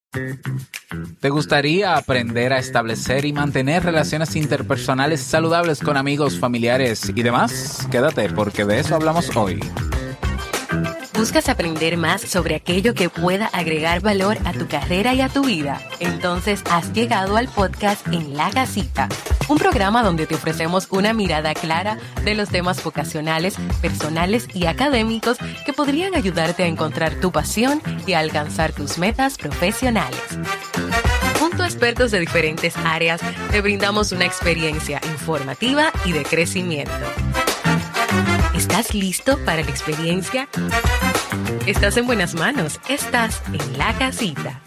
¿Te gustaría aprender a establecer y mantener relaciones interpersonales saludables con amigos, familiares y demás? Quédate porque de eso hablamos hoy. ¿Buscas aprender más sobre aquello que pueda agregar valor a tu carrera y a tu vida? Entonces has llegado al podcast En la Casita, un programa donde te ofrecemos una mirada clara de los temas vocacionales, personales y académicos que podrían ayudarte a encontrar tu pasión y a alcanzar tus metas profesionales. Junto a expertos de diferentes áreas, te brindamos una experiencia informativa y de crecimiento. ¿Estás listo para la experiencia? Estás en buenas manos. Estás en la casita.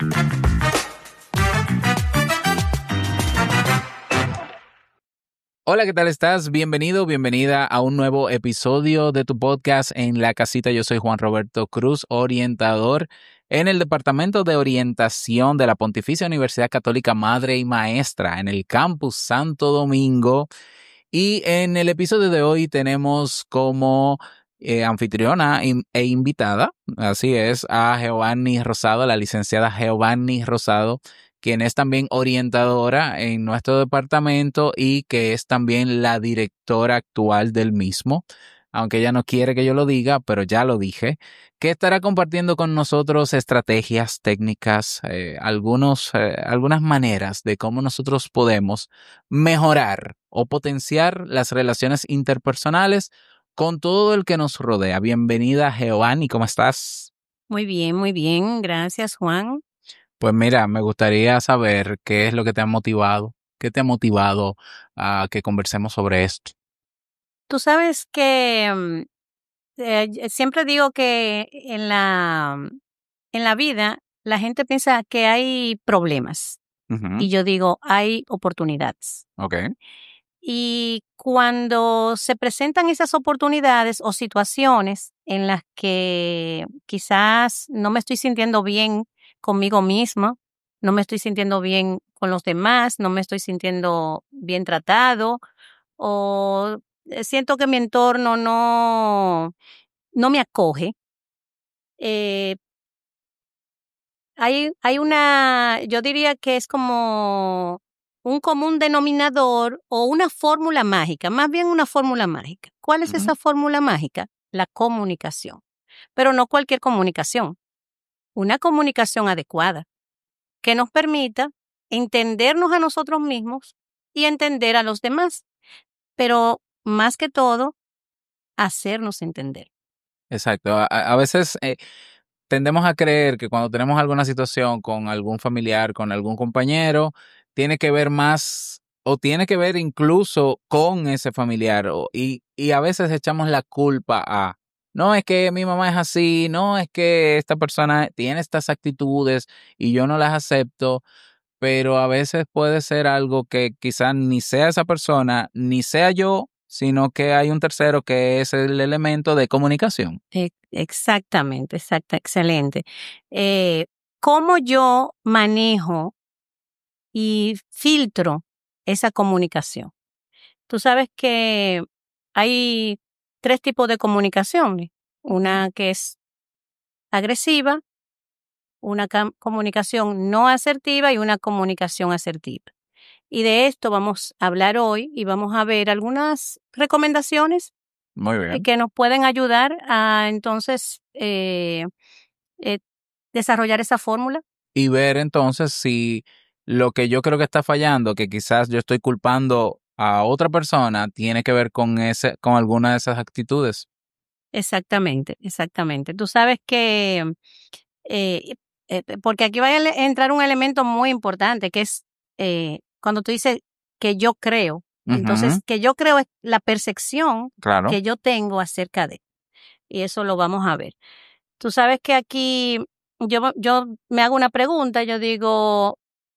Hola, ¿qué tal estás? Bienvenido, bienvenida a un nuevo episodio de tu podcast En la Casita. Yo soy Juan Roberto Cruz, orientador en el Departamento de Orientación de la Pontificia Universidad Católica Madre y Maestra en el Campus Santo Domingo. Y en el episodio de hoy tenemos como anfitriona e invitada, así es, a Geovanny Rosado, la licenciada Geovanny Rosado, quien es también orientadora en nuestro departamento y que es también la directora actual del mismo, aunque ella no quiere que yo lo diga, pero ya lo dije, que estará compartiendo con nosotros estrategias, técnicas, algunas maneras de cómo nosotros podemos mejorar o potenciar las relaciones interpersonales con todo el que nos rodea. Bienvenida, Geovanny, ¿cómo estás? Muy bien. Gracias, Juan. Pues mira, me gustaría saber qué es lo que te ha motivado, qué te ha motivado a que conversemos sobre esto. Tú sabes que siempre digo que en la vida la gente piensa que hay problemas y yo digo, hay oportunidades. Okay. Y cuando se presentan esas oportunidades o situaciones en las que quizás no me estoy sintiendo bien conmigo misma, no me estoy sintiendo bien con los demás, no me estoy sintiendo bien tratado o siento que mi entorno no me acoge, eh, yo diría que es como un común denominador o una fórmula mágica, más bien una fórmula mágica. ¿Cuál es esa fórmula mágica? La comunicación. Pero no cualquier comunicación, una comunicación adecuada que nos permita entendernos a nosotros mismos y entender a los demás, pero más que todo, hacernos entender. Exacto. A veces tendemos a creer que cuando tenemos alguna situación con algún familiar, con algún compañero, tiene que ver más o tiene que ver incluso con ese familiar. Y a veces echamos la culpa a, no es que mi mamá es así, no es que esta persona tiene estas actitudes y yo no las acepto, pero a veces puede ser algo que quizás ni sea esa persona, ni sea yo, sino que hay un tercero que es el elemento de comunicación. Exactamente, excelente. ¿Cómo yo manejo y filtro esa comunicación? Tú sabes que hay 3 tipos de comunicaciones. Una que es agresiva, una comunicación no asertiva y una comunicación asertiva. Y de esto vamos a hablar hoy y vamos a ver algunas recomendaciones Muy bien. que nos pueden ayudar a entonces desarrollar esa fórmula. Y ver entonces si lo que yo creo que está fallando, que quizás yo estoy culpando a otra persona, tiene que ver con con alguna de esas actitudes. Exactamente. Tú sabes que, porque aquí va a entrar un elemento muy importante, que es cuando tú dices que yo creo. Entonces, que yo creo es la percepción Claro. que yo tengo acerca de. Y eso lo vamos a ver. Tú sabes que aquí yo me hago una pregunta, yo digo,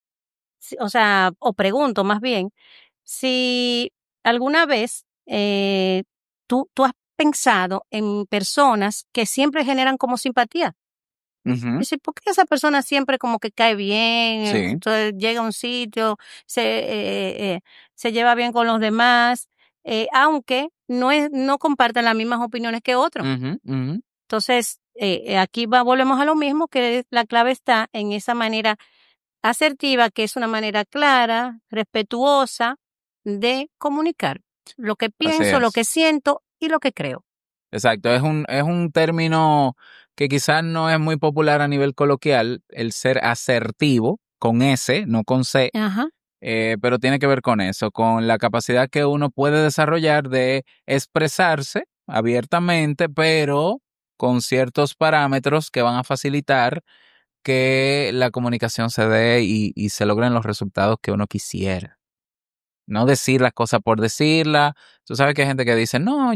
o pregunto más bien, si alguna vez tú has pensado en personas que siempre generan como simpatía. Ujú. Dice, ¿por qué esa persona siempre como que cae bien? Sí. Entonces llega a un sitio, se lleva bien con los demás, aunque no comparten las mismas opiniones que otros. Ujú, ujú. Entonces, aquí volvemos a lo mismo, que la clave está en esa manera asertiva, que es una manera clara, respetuosa de comunicar lo que Así pienso, lo que es. siento y lo que creo. Exacto, es un término que quizás no es muy popular a nivel coloquial, el ser asertivo, con S, no con C, Ajá. pero tiene que ver con eso, con la capacidad que uno puede desarrollar de expresarse abiertamente, pero con ciertos parámetros que van a facilitar que la comunicación se dé y se logren los resultados que uno quisiera. No decir las cosas por decirlas. Tú sabes que hay gente que dice, no,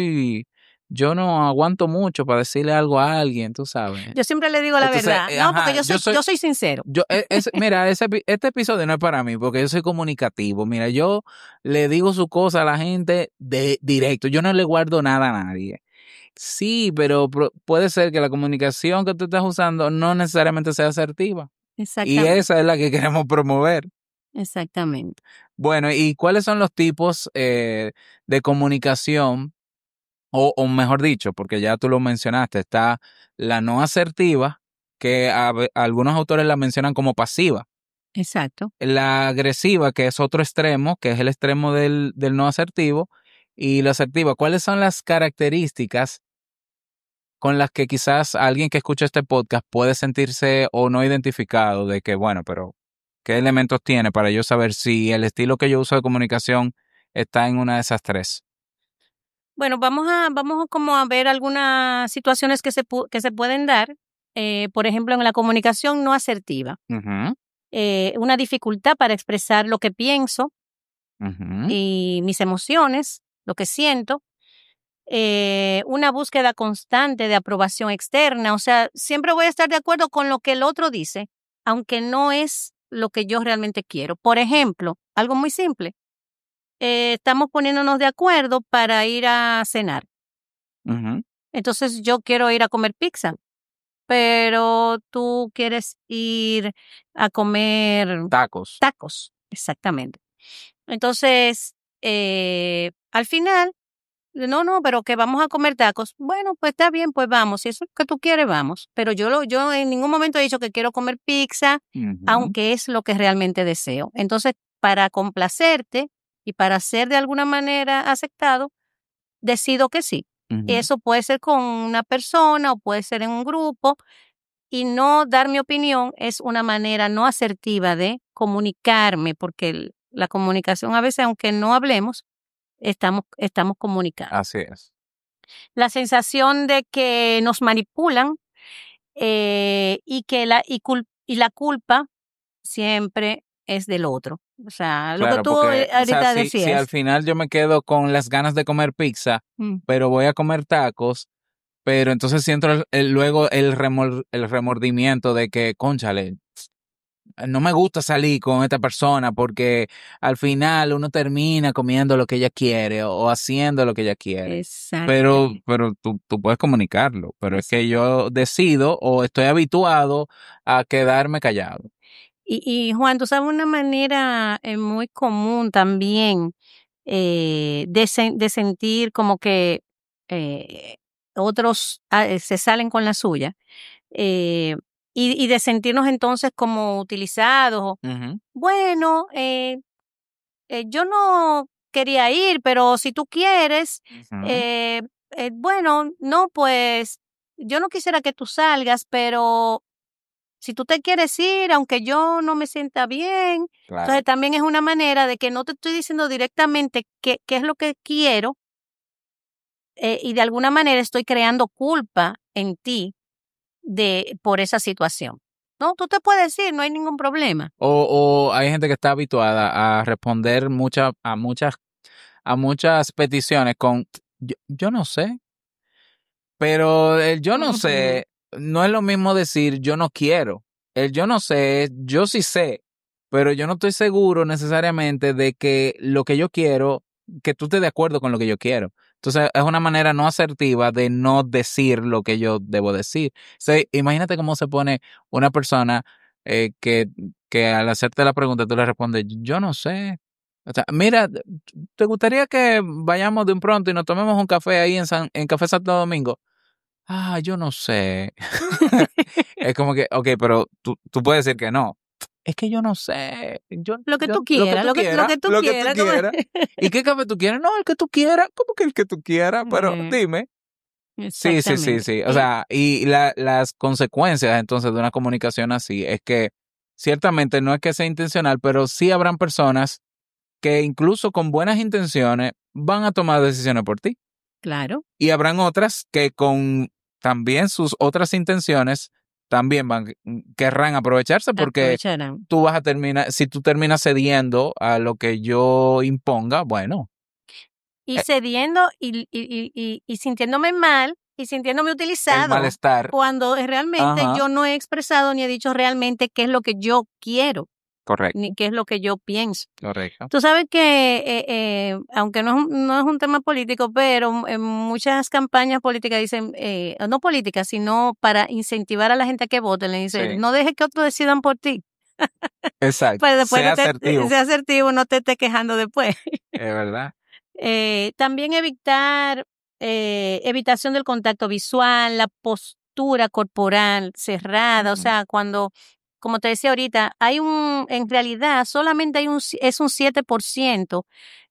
yo no aguanto mucho para decirle algo a alguien, tú sabes. Yo siempre le digo la Entonces, verdad. No, porque ajá, yo soy sincero. mira, este episodio no es para mí porque yo soy comunicativo. Mira, yo le digo su cosa a la gente de directo. Yo no le guardo nada a nadie. Sí, pero puede ser que la comunicación que tú estás usando no necesariamente sea asertiva. Y Exactamente, esa es la que queremos promover. exactamente. Bueno, ¿y cuáles son los tipos de comunicación? O mejor dicho, porque ya tú lo mencionaste, está la no asertiva, que algunos autores la mencionan como pasiva. Exacto. La agresiva, que es otro extremo, que es el extremo del no asertivo. Y la asertiva, ¿cuáles son las características con las que quizás alguien que escucha este podcast puede sentirse o no identificado de que, bueno, pero ¿qué elementos tiene para yo saber si el estilo que yo uso de comunicación está en una de esas tres? Bueno, vamos como a ver algunas situaciones que se pueden dar, por ejemplo, en la comunicación no asertiva. Ujú, Una dificultad para expresar lo que pienso ujú, y mis emociones, lo que siento. Una búsqueda constante de aprobación externa, o sea, siempre voy a estar de acuerdo con lo que el otro dice, aunque no es lo que yo realmente quiero. Por ejemplo, algo muy simple, estamos poniéndonos de acuerdo para ir a cenar. ujú. Entonces yo quiero ir a comer pizza, pero tú quieres ir a comer Tacos. tacos, exactamente. Entonces, al final, no, no, pero que vamos a comer tacos. Bueno, pues está bien, pues vamos. Si eso es lo que tú quieres, vamos. Pero yo en ningún momento he dicho que quiero comer pizza, Ujú, aunque es lo que realmente deseo. Entonces, para complacerte y para ser de alguna manera aceptado, decido que sí. ujú. Eso puede ser con una persona o puede ser en un grupo y no dar mi opinión es una manera no asertiva de comunicarme, porque la comunicación a veces, aunque no hablemos, estamos comunicando. Así es. La sensación de que nos manipulan y que la culpa siempre es del otro. O sea, lo que Claro, tú porque, o sea, ahorita si al decías. final yo me quedo con las ganas de comer pizza, Mm, pero voy a comer tacos, pero entonces siento luego el remordimiento de que, cónchale, no me gusta salir con esta persona porque al final uno termina comiendo lo que ella quiere o haciendo lo que ella quiere. exactamente. Pero tú puedes comunicarlo, pero es que Exacto. yo decido o estoy habituado a quedarme callado. Y Juan, tú sabes una manera muy común también de sentir como que eh, otros se salen con la suya eh, y de sentirnos entonces como utilizados. Ujú, Bueno, yo no quería ir, pero si tú quieres, ujú, eh, bueno, no, pues yo no quisiera que tú salgas, pero si tú te quieres ir, aunque yo no me sienta bien, entonces claro. también es una manera de que no te estoy diciendo directamente qué es lo que quiero y de alguna manera estoy creando culpa en ti por esa situación. No, tú te puedes ir, no hay ningún problema. O hay gente que está habituada a responder a muchas peticiones con yo no sé, pero el yo no Ujú. sé no es lo mismo decir yo no quiero. El yo no sé es yo sí sé, pero yo no estoy seguro necesariamente de que lo que yo quiero, que tú estés de acuerdo con lo que yo quiero. Entonces es una manera no asertiva de no decir lo que yo debo decir. O sea, imagínate cómo se pone una persona eh, que, que al hacerte la pregunta tú le respondes, yo no sé. O sea, mira, ¿te gustaría que vayamos de un pronto y nos tomemos un café ahí en Café Santo Domingo? yo no sé. Es como que, ok, pero tú puedes decir que no. Es que yo no sé. Lo que tú quieras, lo que tú quieras. ¿Y qué café tú quieres? No, el que tú quieras. ¿Cómo que el que tú quieras? Pero dime. Sí. Exactamente. O sea, y las consecuencias entonces de una comunicación así es que ciertamente no es que sea intencional, pero sí habrán personas que incluso con buenas intenciones van a tomar decisiones por ti. Claro. Y habrán otras que con también sus otras intenciones también querrán aprovecharse porque Aprovecharán. tú vas a terminar, si tú terminas cediendo a lo que yo imponga, bueno. Y cediendo y sintiéndome mal y sintiéndome El utilizado malestar. cuando realmente Ajá. yo no he expresado ni he dicho realmente qué es lo que yo quiero, Correcto. ni qué es lo que yo pienso. Correcto. Tú sabes que, aunque no es un tema político, pero en muchas campañas políticas dicen, no políticas, sino para incentivar a la gente a que vote, le dicen, Sí. no dejes que otros decidan por ti. Exacto. Pues después Sea asertivo. sea asertivo, no te estés quejando después. Es verdad. También evitación del contacto visual, la postura corporal cerrada, o sea, cuando, como te decía ahorita, en realidad solamente es un 7%,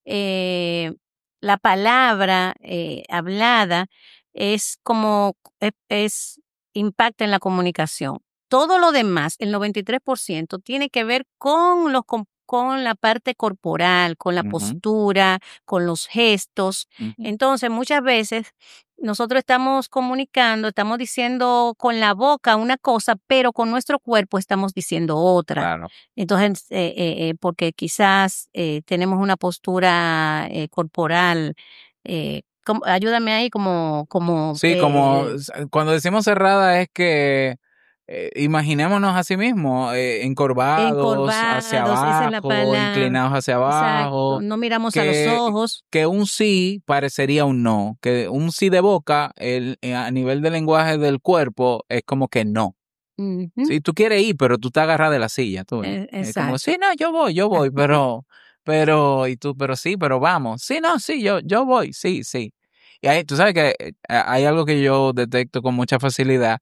la palabra hablada es como, impacta en la comunicación. Todo lo demás, el 93%, tiene que ver con con la parte corporal, con la postura, con los gestos. Entonces, muchas veces nosotros estamos comunicando, estamos diciendo con la boca una cosa, pero con nuestro cuerpo estamos diciendo otra. Claro. Entonces, porque quizás tenemos una postura corporal, ayúdame ahí Sí, como cuando decimos cerrada es que imaginémonos a sí mismos encorvados hacia encorvados, esa es la abajo, palabra. inclinados hacia Exacto, abajo, no miramos a los ojos. que un sí parecería un no, que un sí de boca a nivel del lenguaje del cuerpo es como que no. Ujú. Sí, tú quieres ir, pero tú te agarras de la silla, tú ves. Es como, Exacto. sí, no, yo voy, y tú, pero sí, pero vamos. Sí, no, sí, yo voy, sí. Y ahí, tú sabes que hay algo que yo detecto con mucha facilidad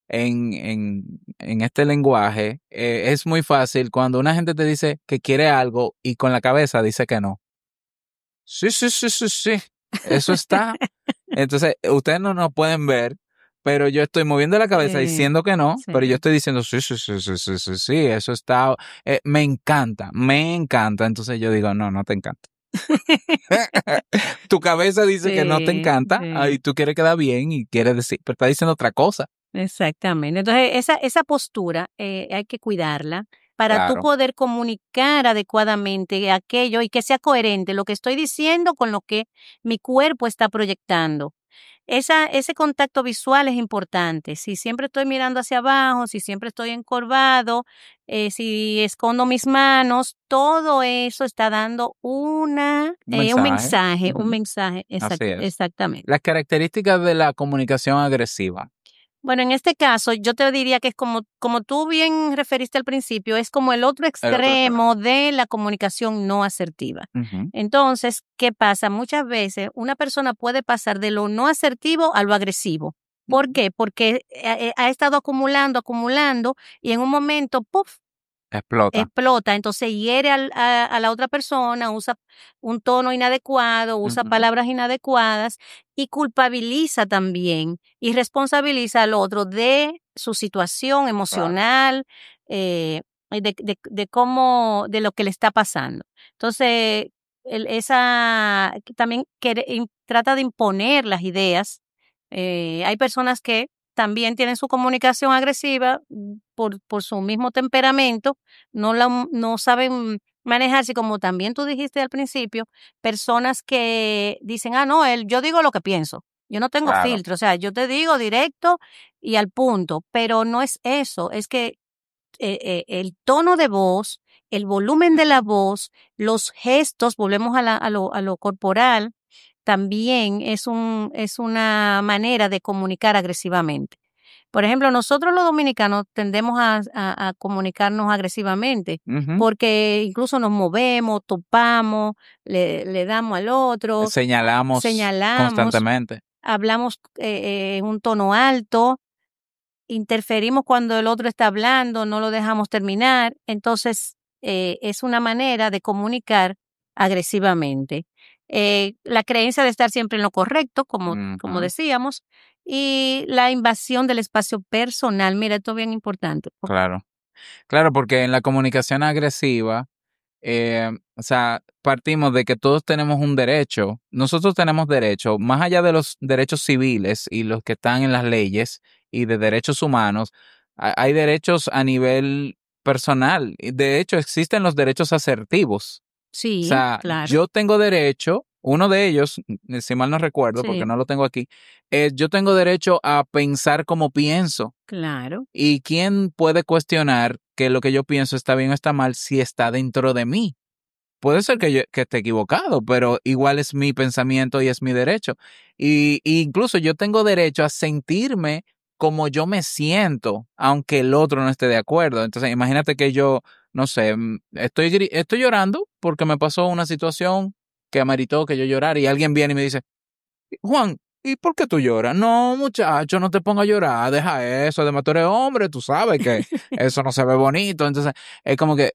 en este lenguaje. Es muy fácil cuando una gente te dice que quiere algo y con la cabeza dice que no. Sí. Eso está. Entonces, ustedes no nos pueden ver, pero yo estoy moviendo la cabeza diciendo que no, sí. pero yo estoy diciendo sí, eso está. Me encanta. Entonces yo digo, no te encanta. Tu cabeza dice que no te encanta y tú quieres quedar bien y quieres decir, pero está diciendo otra cosa. Exactamente. Entonces, esa postura hay que cuidarla para tú Claro. poder comunicar adecuadamente aquello y que sea coherente lo que estoy diciendo con lo que mi cuerpo está proyectando. Ese contacto visual es importante. Si siempre estoy mirando hacia abajo, si siempre estoy encorvado, si escondo mis manos, todo eso está dando un mensaje. Así es. Exactamente. Las características de la comunicación agresiva. Bueno, en este caso, yo te diría que es como tú bien referiste al principio, es como el otro extremo de la comunicación no asertiva. Entonces, ¿qué pasa? Muchas veces una persona puede pasar de lo no asertivo a lo agresivo. ¿Por qué? Porque ha estado acumulando y en un momento, ¡puf!, explota, entonces hiere a la otra persona, usa un tono inadecuado, usa palabras inadecuadas y culpabiliza también y responsabiliza al otro de su situación emocional, de lo que le está pasando. Entonces, también trata de imponer las ideas. Hay personas que también tienen su comunicación agresiva por su mismo temperamento, no saben manejarse, como también tú dijiste al principio, personas que dicen, no, yo digo lo que pienso, yo no tengo filtro, o sea, yo te digo directo y al punto, pero no es eso, es que el tono de voz, el volumen de la voz, los gestos, volvemos a lo corporal, también es una manera de comunicar agresivamente. Por ejemplo, nosotros los dominicanos tendemos a comunicarnos agresivamente porque incluso nos movemos, topamos, le damos al otro. Señalamos constantemente. hablamos en un tono alto, interferimos cuando el otro está hablando, no lo dejamos terminar. Entonces, es una manera de comunicar agresivamente. La creencia de estar siempre en lo correcto, como decíamos, y la invasión del espacio personal. Mira, esto es bien importante. Claro. Claro, porque en la comunicación agresiva, o sea, partimos de que todos tenemos un derecho. Nosotros tenemos derecho, más allá de los derechos civiles y los que están en las leyes y de derechos humanos, hay derechos a nivel personal. De hecho, existen los derechos asertivos. O Sí, sea, claro. yo tengo derecho, uno de ellos, si mal no recuerdo, porque Sí. no lo tengo aquí, yo tengo derecho a pensar como pienso. Claro. ¿Y quién puede cuestionar que lo que yo pienso está bien o está mal si está dentro de mí? Puede ser que esté equivocado, pero igual es mi pensamiento y es mi derecho. Y incluso yo tengo derecho a sentirme como yo me siento, aunque el otro no esté de acuerdo. Entonces, imagínate que yo, no sé, estoy llorando porque me pasó una situación que ameritó que yo llorara y alguien viene y me dice, Juan, ¿y por qué tú lloras? No, muchacho, no te pongas a llorar, deja eso, además tú eres hombre, tú sabes que eso no se ve bonito. Entonces, es como que,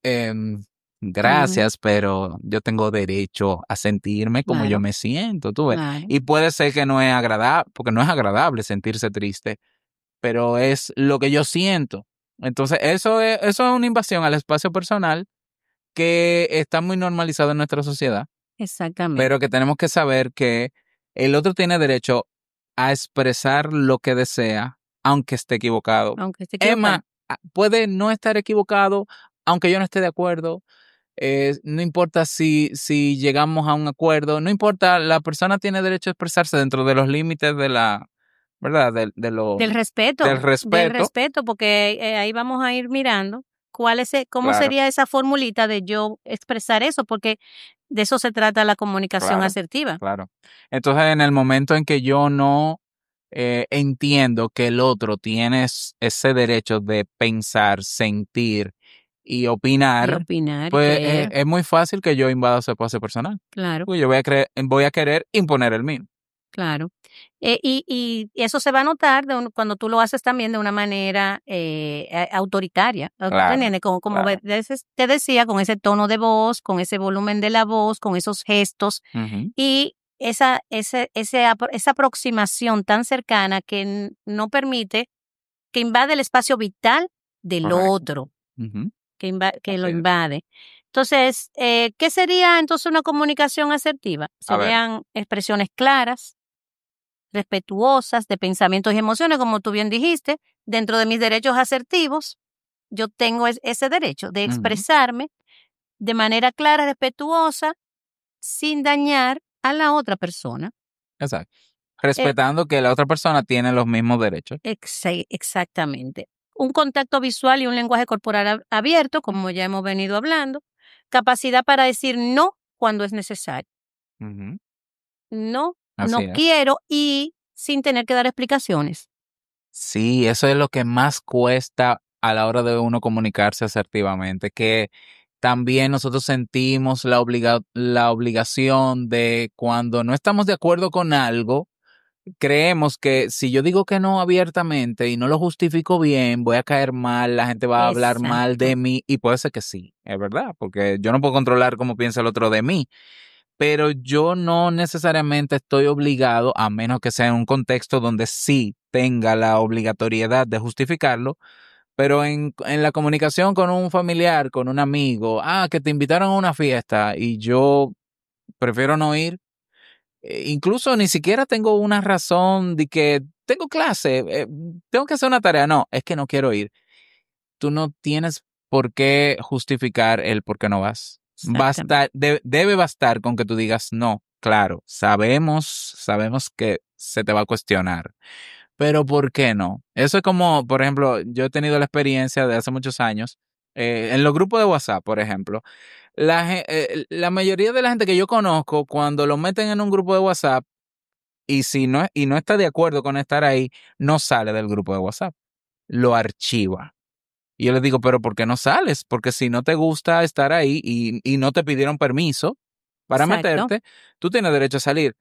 gracias, pero yo tengo derecho a sentirme como yo Claro. me siento, tú ves. Claro. Y puede ser que no es agradable, porque no es agradable sentirse triste, pero es lo que yo siento. Entonces, eso es una invasión al espacio personal que está muy normalizado en nuestra sociedad, Exactamente. pero que tenemos que saber que el otro tiene derecho a expresar lo que desea, aunque esté equivocado. Aunque esté equivocado. Emma puede no estar equivocado, aunque yo no esté de acuerdo. No importa si llegamos a un acuerdo, no importa, la persona tiene derecho a expresarse dentro de los límites de la, ¿verdad? Del respeto. Del respeto. Del respeto, porque ahí vamos a ir mirando cómo Claro. sería esa formulita de yo expresar eso, porque de eso se trata la comunicación Claro, asertiva. claro. Entonces, en el momento en que yo no entiendo que el otro tiene ese derecho de pensar, sentir y opinar, Y opinar y pues creer. es muy fácil que yo invada su espacio personal. Claro, Porque yo voy a querer imponer el mío. claro. Y eso se va a notar cuando tú lo haces también de una manera autoritaria. ¿Tú Claro, entiendes? Como claro. te decía, con ese tono de voz, con ese volumen de la voz, con esos gestos. Ujú. Y esa aproximación tan cercana que no permite, que invade el espacio vital del Correcto. otro, Ujú. que lo Así es. invade. Entonces, ¿qué sería entonces una comunicación asertiva? A ver. Serían expresiones claras, respetuosas de pensamientos y emociones, como tú bien dijiste. Dentro de mis derechos asertivos, yo tengo ese derecho de Ujú. expresarme de manera clara, respetuosa, sin dañar a la otra persona. Exacto. Respetando que la otra persona tiene los mismos derechos. Exactamente. Un contacto visual y un lenguaje corporal abierto, como ya hemos venido hablando. Capacidad para decir no cuando es necesario. Ujú. No, Así no es. quiero, y sin tener que dar explicaciones. Sí, eso es lo que más cuesta a la hora de uno comunicarse asertivamente, que también nosotros sentimos la obligación de cuando no estamos de acuerdo con algo, creemos que si yo digo que no abiertamente y no lo justifico bien, voy a caer mal, la gente va a hablar mal de Exacto. mí y puede ser que sí, es verdad, porque yo no puedo controlar cómo piensa el otro de mí, pero yo no necesariamente estoy obligado, a menos que sea en un contexto donde sí tenga la obligatoriedad de justificarlo, pero en la comunicación con un familiar, con un amigo, que te invitaron a una fiesta y yo prefiero no ir, incluso ni siquiera tengo una razón de que tengo clase, tengo que hacer una tarea, no, es que no quiero ir. Tú no tienes por qué justificar el por qué no vas. Exactamente. Debe bastar con que tú digas no. Claro, sabemos que se te va a cuestionar, pero ¿por qué no? Eso es como, por ejemplo, yo he tenido la experiencia de hace muchos años, en los grupos de WhatsApp, por ejemplo, la mayoría de la gente que yo conozco, cuando lo meten en un grupo de WhatsApp, y no está de acuerdo con estar ahí, no sale del grupo de WhatsApp, lo archiva. Y yo les digo, pero ¿por qué no sales? Porque si no te gusta estar ahí y no te pidieron permiso para Exacto. meterte, tú tienes derecho a salir.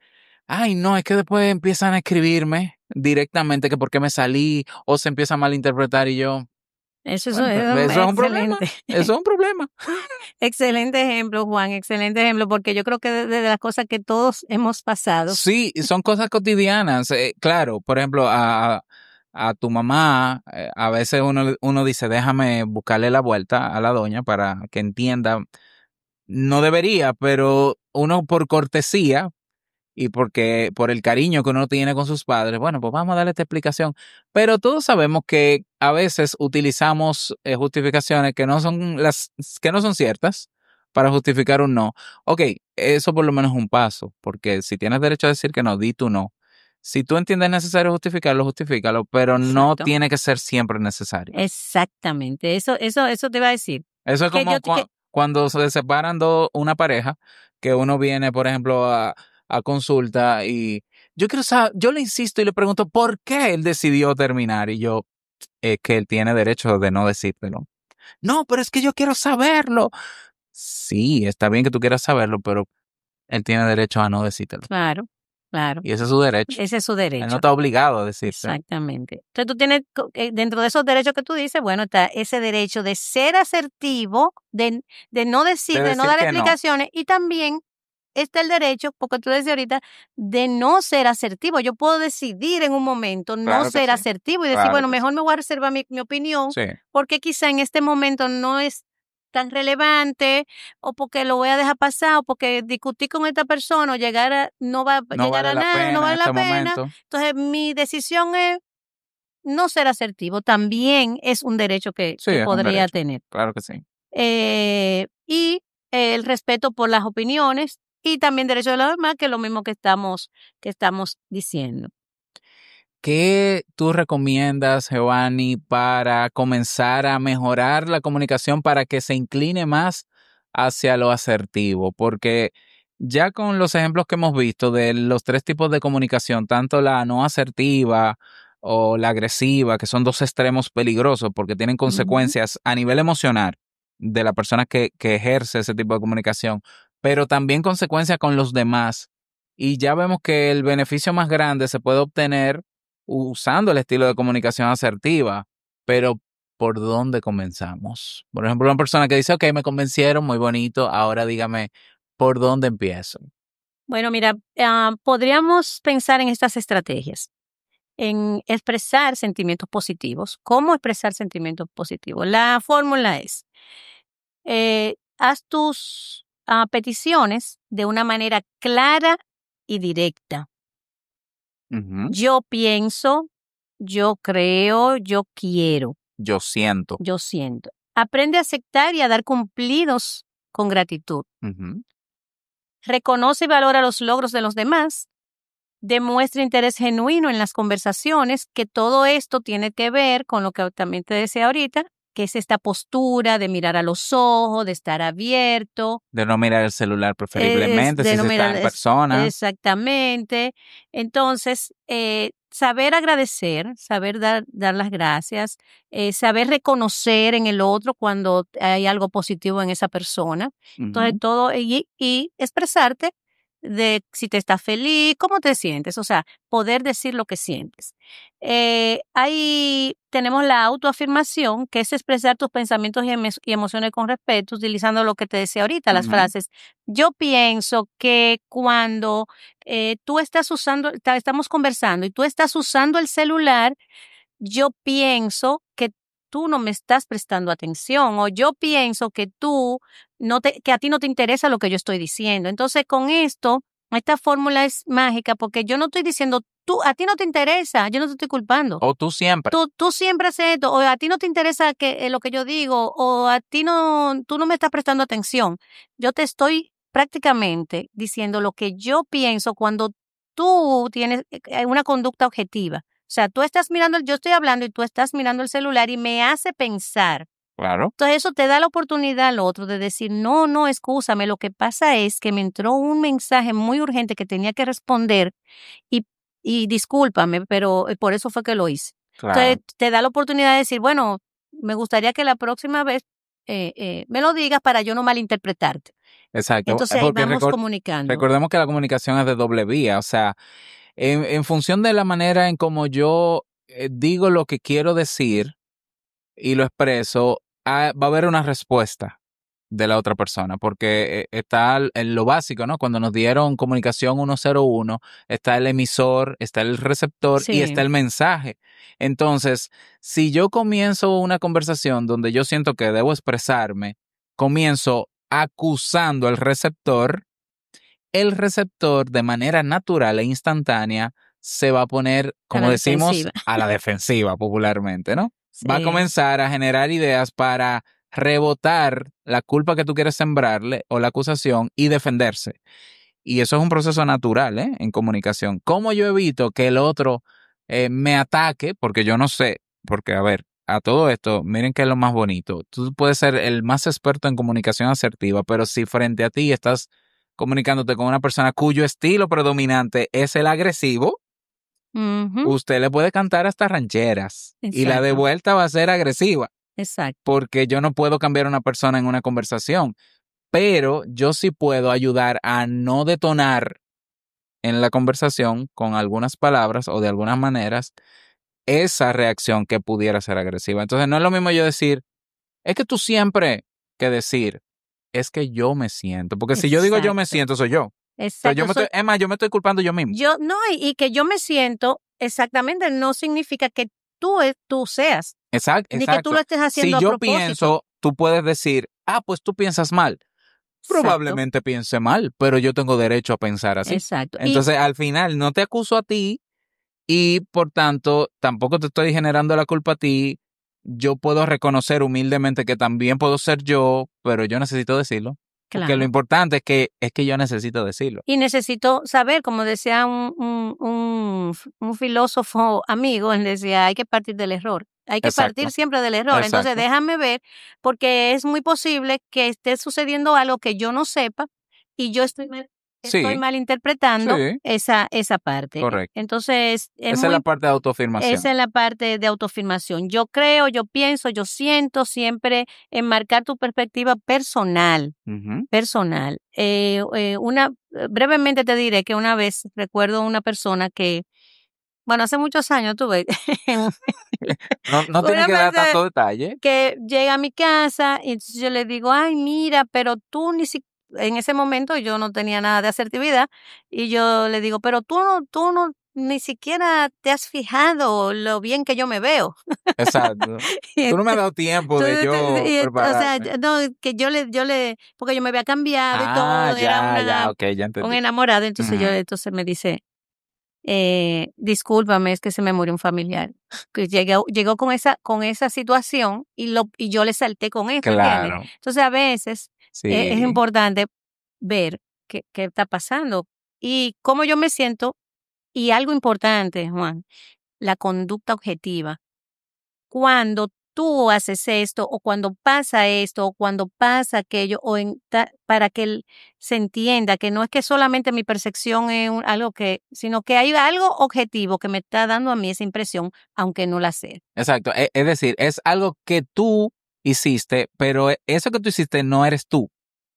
ay, no, es que después empiezan a escribirme directamente que por qué me salí o se empieza a malinterpretar y yo, Eso bueno, es eso es un problema, excelente. eso es un problema. Excelente ejemplo, Juan, excelente ejemplo, porque yo creo que de las cosas que todos hemos pasado. Sí, son cosas cotidianas. Claro, por ejemplo, a tu mamá, a veces uno dice, déjame buscarle la vuelta a la doña para que entienda. No debería, pero uno por cortesía y porque por el cariño que uno tiene con sus padres, bueno, pues vamos a darle esta explicación. Pero todos sabemos que a veces utilizamos justificaciones que no son ciertas para justificar un no. Ok, eso por lo menos es un paso, porque si tienes derecho a decir que no, di tu no. Si tú entiendes necesario justificarlo, justifícalo, pero no Exacto. tiene que ser siempre necesario. Exactamente. Eso te iba a decir. Eso es Que como yo, que, cuando se separan una pareja, que uno viene, por ejemplo, a consulta y yo quiero saber, yo le insisto y le pregunto por qué él decidió terminar y yo, es que él tiene derecho de no decírtelo. No, pero es que yo quiero saberlo. Sí, está bien que tú quieras saberlo, pero él tiene derecho a no decírtelo. claro, claro. Y ese es su derecho. Ese es su Él no derecho. está obligado a decirte. Exactamente. Entonces tú tienes, dentro de esos derechos que tú dices, bueno, está ese derecho de ser asertivo, de no decir, De de no decir dar que no. explicaciones, y también está el derecho, porque tú decías ahorita, de no ser asertivo. Yo puedo decidir en un momento no Claro que ser sí. asertivo y decir, Claro bueno, que mejor me voy a reservar mi opinión, sí. porque quizá en este momento no es tan relevante, o porque lo voy a dejar pasar, o porque discutir con esta persona o no va a No llegar vale a la nada, no pena en vale la este pena. momento. Entonces, mi decisión es no ser asertivo. También es un derecho Sí, que es un podría derecho. tener. Claro que sí. Y el respeto por las opiniones y también derecho de los demás, que es lo mismo que estamos diciendo. ¿Qué tú recomiendas, Giovanni, para comenzar a mejorar la comunicación para que se incline más hacia lo asertivo? Porque ya con los ejemplos que hemos visto de los tres tipos de comunicación, tanto la no asertiva o la agresiva, que son dos extremos peligrosos porque tienen Ujú. consecuencias a nivel emocional de la persona que ejerce ese tipo de comunicación, pero también consecuencias con los demás. Y ya vemos que el beneficio más grande se puede obtener usando el estilo de comunicación asertiva, pero ¿por dónde comenzamos? Por ejemplo, una persona que dice, ok, me convencieron, muy bonito, ahora dígame, ¿por dónde empiezo? Bueno, mira, podríamos pensar en estas estrategias, en expresar sentimientos positivos. ¿Cómo expresar sentimientos positivos? La fórmula es, haz tus peticiones de una manera clara y directa. Ujú. Yo pienso, yo creo, yo quiero, Yo siento. yo siento. Aprende a aceptar y a dar cumplidos con gratitud. Ujú. Reconoce y valora los logros de los demás. Demuestra interés genuino en las conversaciones, que todo esto tiene que ver con lo que también te decía ahorita, que es esta postura de mirar a los ojos, de estar abierto, De no mirar el celular es preferiblemente de si no se está mirar, en persona. exactamente. Entonces, saber agradecer, saber dar las gracias, saber reconocer en el otro cuando hay algo positivo en esa persona. Entonces, Ujú. todo, y expresarte de si te estás feliz, cómo te sientes, o sea, poder decir lo que sientes. Ahí tenemos la autoafirmación, que es expresar tus pensamientos y emociones con respeto, utilizando lo que te decía ahorita, las Ujú. frases. Yo pienso que cuando tú estás estamos conversando y tú estás usando el celular, yo pienso que tú no me estás prestando atención, o yo pienso que que a ti no te interesa lo que yo estoy diciendo. Entonces, con esta fórmula es mágica, porque yo no estoy diciendo a ti no te interesa, yo no te estoy culpando. O tú siempre. Tú siempre haces esto, o a ti no te interesa lo que yo digo, o a ti tú no me estás prestando atención. Yo te estoy prácticamente diciendo lo que yo pienso cuando tú tienes una conducta objetiva. O sea, yo estoy hablando y tú estás mirando el celular y me hace pensar. Claro. Entonces eso te da la oportunidad al otro de decir, no, excúsame, lo que pasa es que me entró un mensaje muy urgente que tenía que responder y, y discúlpame, pero por eso fue que lo hice. Claro. Entonces te da la oportunidad de decir, bueno, me gustaría que la próxima vez me lo digas para yo no malinterpretarte. Exacto. Entonces ahí Porque vamos comunicando. recordemos que la comunicación es de doble vía. O sea, en función de la manera en como yo digo lo que quiero decir y lo expreso, va a haber una respuesta de la otra persona, porque está en lo básico, ¿no? Cuando nos dieron comunicación 101, está el emisor, está el receptor y está el mensaje. Entonces, si yo comienzo una conversación donde yo siento que debo expresarme, comienzo acusando al receptor, el receptor de manera natural e instantánea se va a poner, como decimos, a la defensiva popularmente, ¿no? Sí. Va a comenzar a generar ideas para rebotar la culpa que tú quieres sembrarle o la acusación y defenderse. Y eso es un proceso natural, en comunicación. ¿Cómo yo evito que el otro me ataque? Porque yo no sé, porque a ver, a todo esto, miren qué es lo más bonito. Tú puedes ser el más experto en comunicación asertiva, pero si frente a ti estás comunicándote con una persona cuyo estilo predominante es el agresivo, usted le puede cantar hasta rancheras. Exacto. Y la de vuelta va a ser agresiva. Exacto. Porque yo no puedo cambiar a una persona en una conversación, pero yo sí puedo ayudar a no detonar en la conversación con algunas palabras o de algunas maneras esa reacción que pudiera ser agresiva. Entonces no es lo mismo yo decir, es que tú siempre, que decir, es que yo me siento. Porque si yo digo yo me siento, soy yo. Exacto. Yo me estoy culpando yo mismo. Y que yo me siento, exactamente, no significa que tú seas. Exacto. Ni que tú lo estés haciendo a propósito. Si yo pienso, tú puedes decir, pues tú piensas mal. Probablemente piense mal, pero yo tengo derecho a pensar así. Exacto. Entonces, al final, no te acuso a ti y, por tanto, tampoco te estoy generando la culpa a ti. Yo puedo reconocer humildemente que también puedo ser yo, pero yo necesito decirlo. Claro. Porque lo importante es que yo necesito decirlo. Y necesito saber, como decía un filósofo amigo, él decía, hay que partir del error. Hay que partir siempre del error. Exacto. Entonces déjame ver, porque es muy posible que esté sucediendo algo que yo no sepa y yo estoy malinterpretando esa parte. Correcto. Entonces, esa es la parte de autoafirmación. Esa es la parte de autoafirmación. Yo creo, yo pienso, yo siento, siempre enmarcar tu perspectiva personal. Personal. Brevemente te diré que una vez recuerdo una persona que, bueno, hace muchos años tuve. no tiene que dar tanto detalle. Que llega a mi casa y entonces yo le digo, ay, mira, pero tú ni siquiera. En ese momento yo no tenía nada de asertividad y yo le digo, pero tú no ni siquiera te has fijado lo bien que yo me veo. Exacto. Tú no me has dado tiempo de yo prepararme. O sea, no, que yo le, porque yo me había cambiado y todo, ya entendí. Un enamorado, entonces entonces me dice, discúlpame, es que se me murió un familiar. Que llegó con esa situación y yo le salté con eso. Claro. ¿Entiendes? Entonces a veces es importante ver qué está pasando y cómo yo me siento. Y algo importante, Juan, la conducta objetiva. Cuando tú haces esto o cuando pasa esto o cuando pasa aquello para que se entienda que no es que solamente mi percepción es algo sino que hay algo objetivo que me está dando a mí esa impresión, aunque no la sé. Exacto. Es decir, es algo que tú hiciste, pero eso que tú hiciste no eres tú.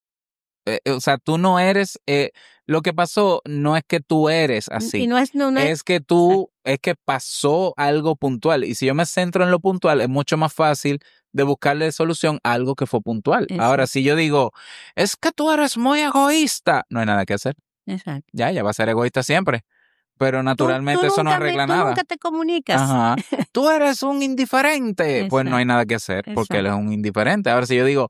O sea, tú no eres, lo que pasó no es que tú eres así. Y es que es que pasó algo puntual. Y si yo me centro en lo puntual, es mucho más fácil de buscarle solución a algo que fue puntual. Exacto. Ahora, si yo digo, es que tú eres muy egoísta, no hay nada que hacer. Exacto. Ya va a ser egoísta siempre. Pero naturalmente eso no arregla nada. Tú nunca te comunicas. Ajá. Tú eres un indiferente. Exacto. Pues no hay nada que hacer porque él es un indiferente. Ahora, si yo digo,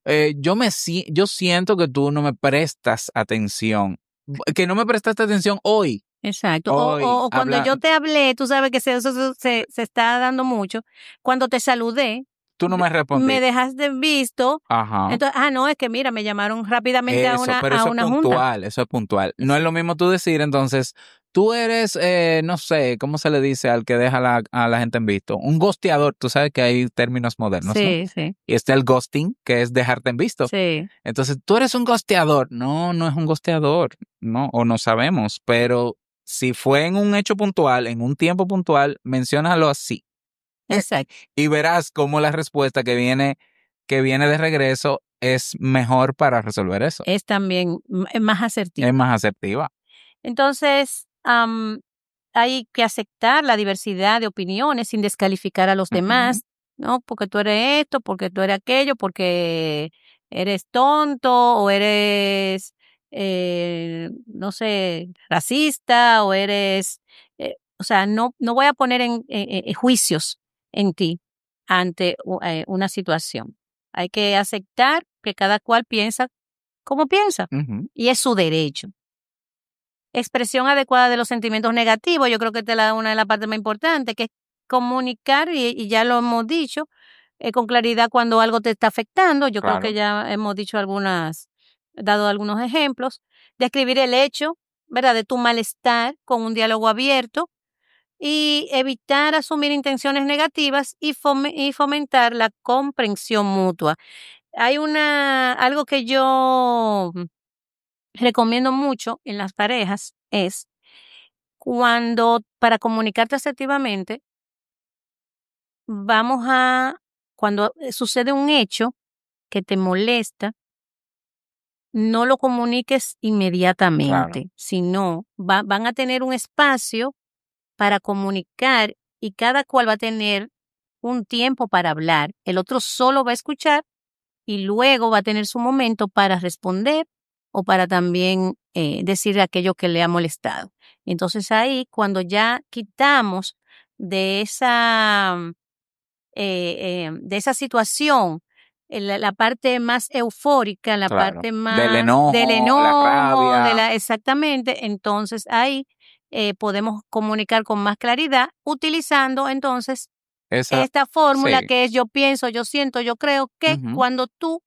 yo siento que tú no me prestas atención, que no me prestaste atención hoy. Exacto. O cuando yo te hablé, tú sabes que eso se está dando mucho. Cuando te saludé, tú no me respondiste. Me dejaste visto. Ajá. Entonces, no, es que mira, me llamaron rápidamente a una junta. Eso es puntual. No es lo mismo tú decir, entonces, tú eres, no sé, ¿cómo se le dice al que deja a la gente en visto? Un ghosteador. Tú sabes que hay términos modernos, sí, ¿no? Sí. Y está el ghosting, que es dejarte en visto. Sí. Entonces, tú eres un ghosteador. No es un ghosteador. No, o no sabemos. Pero si fue en un hecho puntual, en un tiempo puntual, menciónalo así. Exacto. Y verás cómo la respuesta que viene de regreso es mejor para resolver eso. Es también más asertiva. Es más asertiva. Entonces, hay que aceptar la diversidad de opiniones sin descalificar a los demás, ¿no? Porque tú eres esto, porque tú eres aquello, porque eres tonto o eres, no sé, racista o eres, o sea, no voy a poner en juicios en ti ante una situación. Hay que aceptar que cada cual piensa como piensa y es su derecho. Expresión adecuada de los sentimientos negativos, yo creo que esta es una de las partes más importantes, que es comunicar, y ya lo hemos dicho, con claridad cuando algo te está afectando. Yo creo que ya hemos dicho dado algunos ejemplos. Describir el hecho, ¿verdad?, de tu malestar con un diálogo abierto y evitar asumir intenciones negativas y fomentar la comprensión mutua. Hay algo que yo recomiendo mucho en las parejas es para comunicarte asertivamente, cuando sucede un hecho que te molesta, no lo comuniques inmediatamente, sino van a tener un espacio para comunicar y cada cual va a tener un tiempo para hablar. El otro solo va a escuchar y luego va a tener su momento para responder o para también decir aquello que le ha molestado. Entonces ahí, cuando ya quitamos de esa situación la parte más eufórica, la parte más del enojo, la rabia. Exactamente, entonces ahí podemos comunicar con más claridad utilizando entonces esta fórmula que es yo pienso, yo siento, yo creo que cuando tú,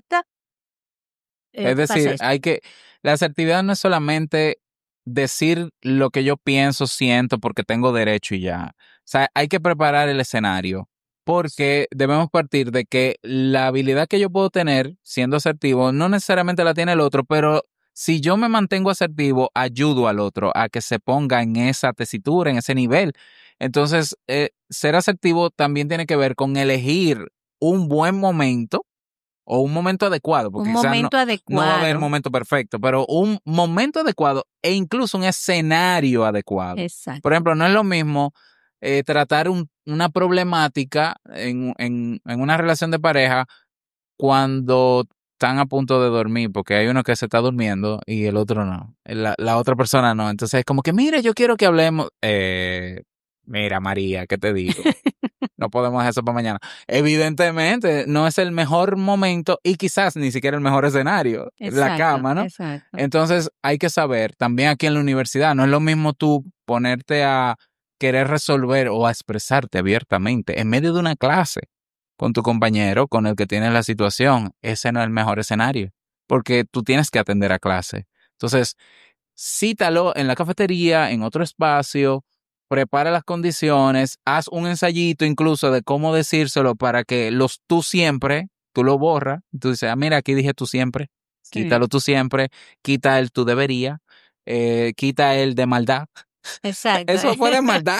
es decir, la asertividad no es solamente decir lo que yo pienso, siento, porque tengo derecho y ya. O sea, hay que preparar el escenario, porque debemos partir de que la habilidad que yo puedo tener siendo asertivo no necesariamente la tiene el otro, pero si yo me mantengo asertivo, ayudo al otro a que se ponga en esa tesitura, en ese nivel. Entonces, ser asertivo también tiene que ver con elegir un buen momento o un momento adecuado, porque quizás no va a haber momento perfecto, pero un momento adecuado e incluso un escenario adecuado. Exacto. Por ejemplo, no es lo mismo tratar una problemática en una relación de pareja cuando están a punto de dormir, porque hay uno que se está durmiendo y el otro no, la otra persona no. Entonces es como que, mire, yo quiero que hablemos. Mira, María, ¿qué te digo? No podemos dejar eso para mañana. Evidentemente, no es el mejor momento y quizás ni siquiera el mejor escenario, la cama, ¿no? Exacto. Entonces, hay que saber, también aquí en la universidad, no es lo mismo tú ponerte a querer resolver o a expresarte abiertamente en medio de una clase con tu compañero, con el que tienes la situación. Ese no es el mejor escenario, porque tú tienes que atender a clase. Entonces, cítalo en la cafetería, en otro espacio, prepara las condiciones, haz un ensayito incluso de cómo decírselo para que tú siempre, tú lo borras, tú dices, mira, aquí dije tú siempre, Sí. Quítalo tú siempre, quita el tú debería, quita el de maldad. Exacto. Eso fue de maldad.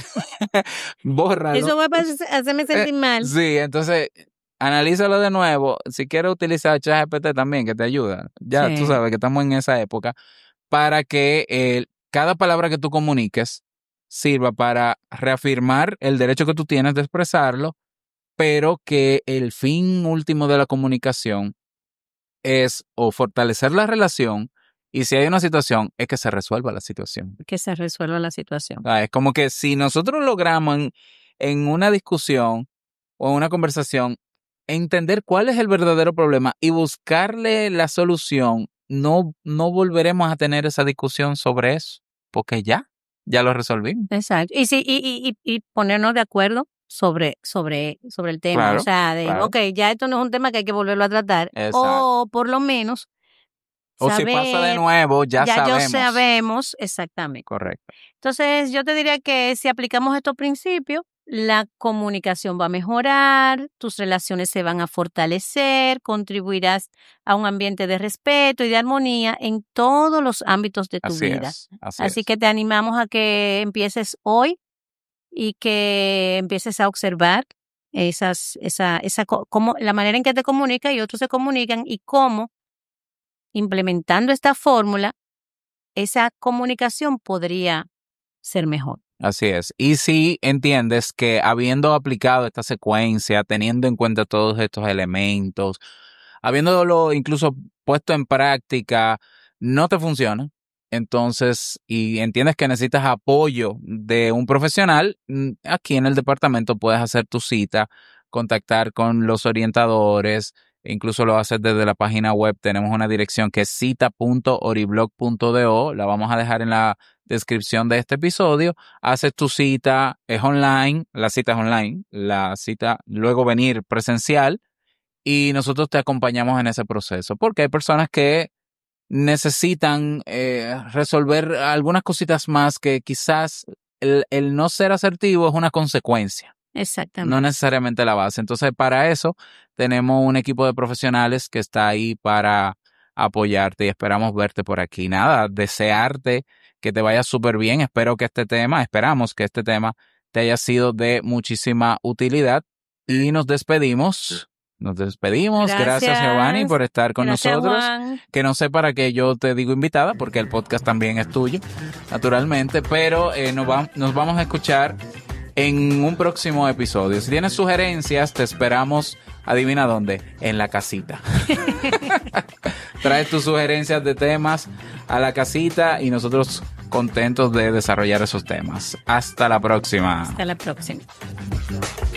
Bórralo. Eso va a hacerme sentir mal. Sí, entonces analízalo de nuevo. Si quieres utilizar ChatGPT también, que te ayuda. Ya tú sabes que estamos en esa época, para que cada palabra que tú comuniques sirva para reafirmar el derecho que tú tienes de expresarlo, pero que el fin último de la comunicación es o fortalecer la relación, y si hay una situación, es que se resuelva la situación. Que se resuelva la situación. Es como que si nosotros logramos en una discusión o en una conversación entender cuál es el verdadero problema y buscarle la solución, no volveremos a tener esa discusión sobre eso, porque ya lo resolvimos. Exacto. Y ponernos de acuerdo sobre el tema. Claro, o sea, ok, ya esto no es un tema que hay que volverlo a tratar. Exacto. O por lo menos o si pasa de nuevo, ya sabemos. Ya sabemos, exactamente. Correcto. Entonces, yo te diría que si aplicamos estos principios, la comunicación va a mejorar, tus relaciones se van a fortalecer, contribuirás a un ambiente de respeto y de armonía en todos los ámbitos de tu vida. Así que te animamos a que empieces hoy y que empieces a observar cómo, la manera en que te comunicas y otros se comunican y cómo, implementando esta fórmula, esa comunicación podría ser mejor. Así es. Y si entiendes que habiendo aplicado esta secuencia, teniendo en cuenta todos estos elementos, habiéndolo incluso puesto en práctica, no te funciona, entonces, y entiendes que necesitas apoyo de un profesional, aquí en el departamento puedes hacer tu cita, contactar con los orientadores, incluso lo haces desde la página web. Tenemos una dirección que es cita.oriblog.do, la vamos a dejar en la descripción de este episodio. Haces tu cita, es online, la cita es online, la cita luego venir presencial y nosotros te acompañamos en ese proceso, porque hay personas que necesitan resolver algunas cositas más que quizás el no ser asertivo es una consecuencia. Exactamente. No necesariamente la base. Entonces, para eso tenemos un equipo de profesionales que está ahí para apoyarte y esperamos verte por aquí. Nada, desearte que te vaya súper bien. Esperamos que este tema te haya sido de muchísima utilidad y nos despedimos. Gracias Giovanni por estar con nosotros. Juan. Que no sé para qué yo te digo invitada, porque el podcast también es tuyo, naturalmente, pero nos vamos a escuchar en un próximo episodio. Si tienes sugerencias, te esperamos, adivina dónde, en la casita. Trae tus sugerencias de temas a la casita y nosotros contentos de desarrollar esos temas. Hasta la próxima. Hasta la próxima.